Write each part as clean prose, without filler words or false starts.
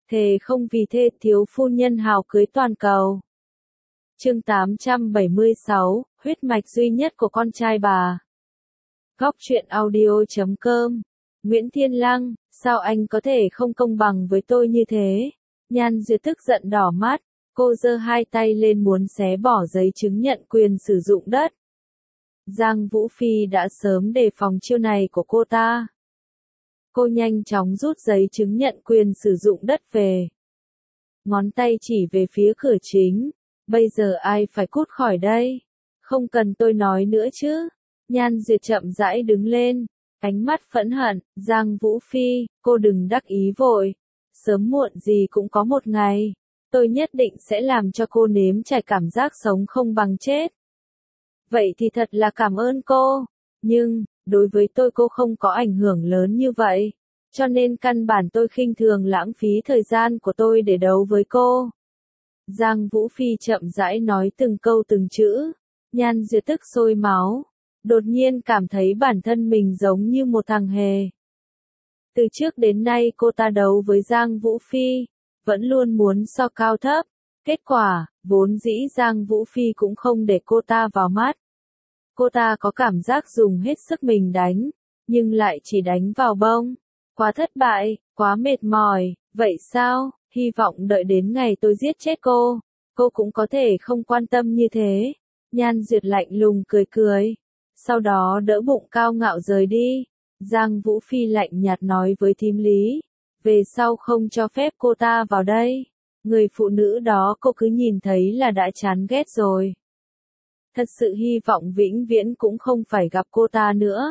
Thề không vì thê thiếu phu nhân hào cưới toàn cầu. Chương 876, huyết mạch duy nhất của con trai bà. Góc truyện audio.com. Nguyễn Thiên Lăng, sao anh có thể không công bằng với tôi như thế? Nhan Duyệt tức giận đỏ mắt, cô giơ hai tay lên muốn xé bỏ giấy chứng nhận quyền sử dụng đất. Giang Vũ Phi đã sớm đề phòng chiêu này của cô ta. Cô nhanh chóng rút giấy chứng nhận quyền sử dụng đất về. Ngón tay chỉ về phía cửa chính. Bây giờ ai phải cút khỏi đây? Không cần tôi nói nữa chứ. Nhan Duyệt chậm rãi đứng lên. Ánh mắt phẫn hận. Giang Vũ Phi, cô đừng đắc ý vội. Sớm muộn gì cũng có một ngày. Tôi nhất định sẽ làm cho cô nếm trải cảm giác sống không bằng chết. Vậy thì thật là cảm ơn cô. Nhưng, đối với tôi cô không có ảnh hưởng lớn như vậy. Cho nên căn bản tôi khinh thường lãng phí thời gian của tôi để đấu với cô. Giang Vũ Phi chậm rãi nói từng câu từng chữ. Nhan Duyệt tức sôi máu. Đột nhiên cảm thấy bản thân mình giống như một thằng hề. Từ trước đến nay cô ta đấu với Giang Vũ Phi. Vẫn luôn muốn so cao thấp. Kết quả, vốn dĩ Giang Vũ Phi cũng không để cô ta vào mắt. Cô ta có cảm giác dùng hết sức mình đánh, nhưng lại chỉ đánh vào bông. Quá thất bại, quá mệt mỏi, vậy sao? Hy vọng đợi đến ngày tôi giết chết cô cũng có thể không quan tâm như thế. Nhan Duyệt lạnh lùng cười cười, sau đó đỡ bụng cao ngạo rời đi. Giang Vũ Phi lạnh nhạt nói với thím Lý, về sau không cho phép cô ta vào đây. Người phụ nữ đó cô cứ nhìn thấy là đã chán ghét rồi. Thật sự hy vọng vĩnh viễn cũng không phải gặp cô ta nữa.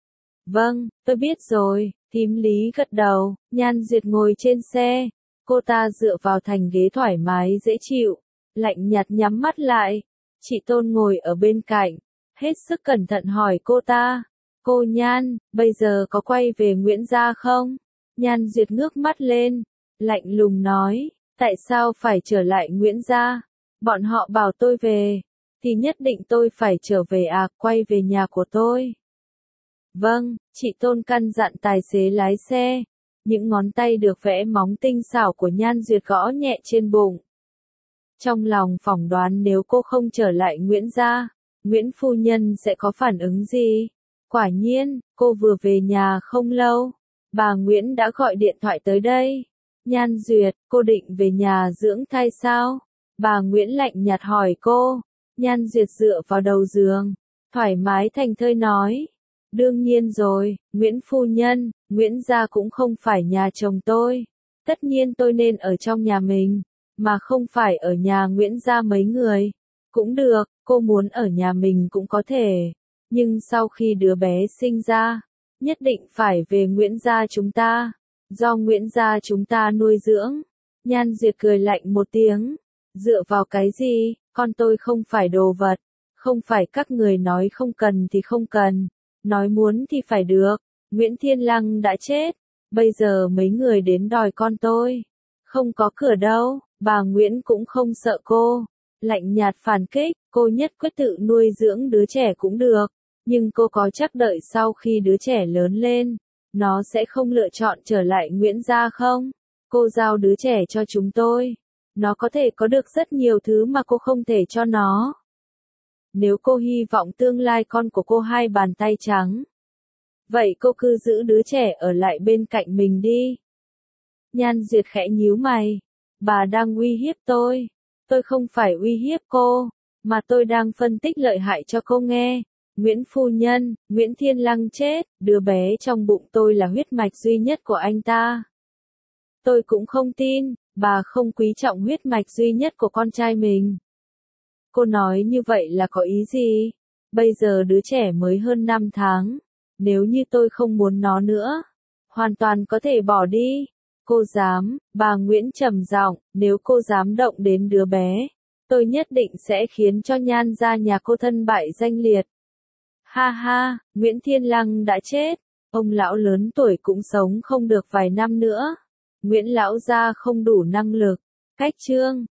Vâng, tôi biết rồi, thím Lý gật đầu. Nhan Duyệt ngồi trên xe. Cô ta dựa vào thành ghế thoải mái dễ chịu, lạnh nhạt nhắm mắt lại. Chị Tôn ngồi ở bên cạnh, hết sức cẩn thận hỏi cô ta. Cô Nhan, bây giờ có quay về Nguyễn gia không? Nhan Duyệt ngước mắt lên, lạnh lùng nói, tại sao phải trở lại Nguyễn gia? Bọn họ bảo tôi về, thì nhất định tôi phải trở về à, quay về nhà của tôi. Vâng, chị Tôn căn dặn tài xế lái xe. Những ngón tay được vẽ móng tinh xảo của Nhan Duyệt gõ nhẹ trên bụng. Trong lòng phỏng đoán nếu cô không trở lại Nguyễn gia, Nguyễn phu nhân sẽ có phản ứng gì? Quả nhiên, cô vừa về nhà không lâu, bà Nguyễn đã gọi điện thoại tới đây. Nhan Duyệt, cô định về nhà dưỡng thai sao? Bà Nguyễn lạnh nhạt hỏi cô. Nhan Duyệt dựa vào đầu giường, thoải mái thành thơi nói. Đương nhiên rồi, Nguyễn phu nhân, Nguyễn gia cũng không phải nhà chồng tôi. Tất nhiên tôi nên ở trong nhà mình, mà không phải ở nhà Nguyễn gia mấy người. Cũng được, cô muốn ở nhà mình cũng có thể. Nhưng sau khi đứa bé sinh ra, nhất định phải về Nguyễn gia chúng ta. Do Nguyễn gia chúng ta nuôi dưỡng. Nhan Duyệt cười lạnh một tiếng. Dựa vào cái gì, con tôi không phải đồ vật. Không phải các người nói không cần thì không cần. Nói muốn thì phải được. Nguyễn Thiên Lăng đã chết. Bây giờ mấy người đến đòi con tôi. Không có cửa đâu. Bà Nguyễn cũng không sợ cô. Lạnh nhạt phản kích. Cô nhất quyết tự nuôi dưỡng đứa trẻ cũng được. Nhưng cô có chắc đợi sau khi đứa trẻ lớn lên, nó sẽ không lựa chọn trở lại Nguyễn gia không? Cô giao đứa trẻ cho chúng tôi. Nó có thể có được rất nhiều thứ mà cô không thể cho nó. Nếu cô hy vọng tương lai con của cô hai bàn tay trắng, vậy cô cứ giữ đứa trẻ ở lại bên cạnh mình đi. Nhan Duyệt khẽ nhíu mày. Bà đang uy hiếp tôi. Tôi không phải uy hiếp cô, mà tôi đang phân tích lợi hại cho cô nghe. Nguyễn phu nhân, Nguyễn Thiên Lăng chết, đứa bé trong bụng tôi là huyết mạch duy nhất của anh ta. Tôi cũng không tin, bà không quý trọng huyết mạch duy nhất của con trai mình. Cô nói như vậy là có ý gì? Bây giờ đứa trẻ mới hơn 5 tháng. Nếu như tôi không muốn nó nữa, hoàn toàn có thể bỏ đi. Cô dám, bà Nguyễn trầm giọng, nếu cô dám động đến đứa bé, tôi nhất định sẽ khiến cho Nhan gia nhà cô thân bại danh liệt. Ha ha, Nguyễn Thiên Lăng đã chết. Ông lão lớn tuổi cũng sống không được vài năm nữa. Nguyễn lão gia không đủ năng lực. Cách chương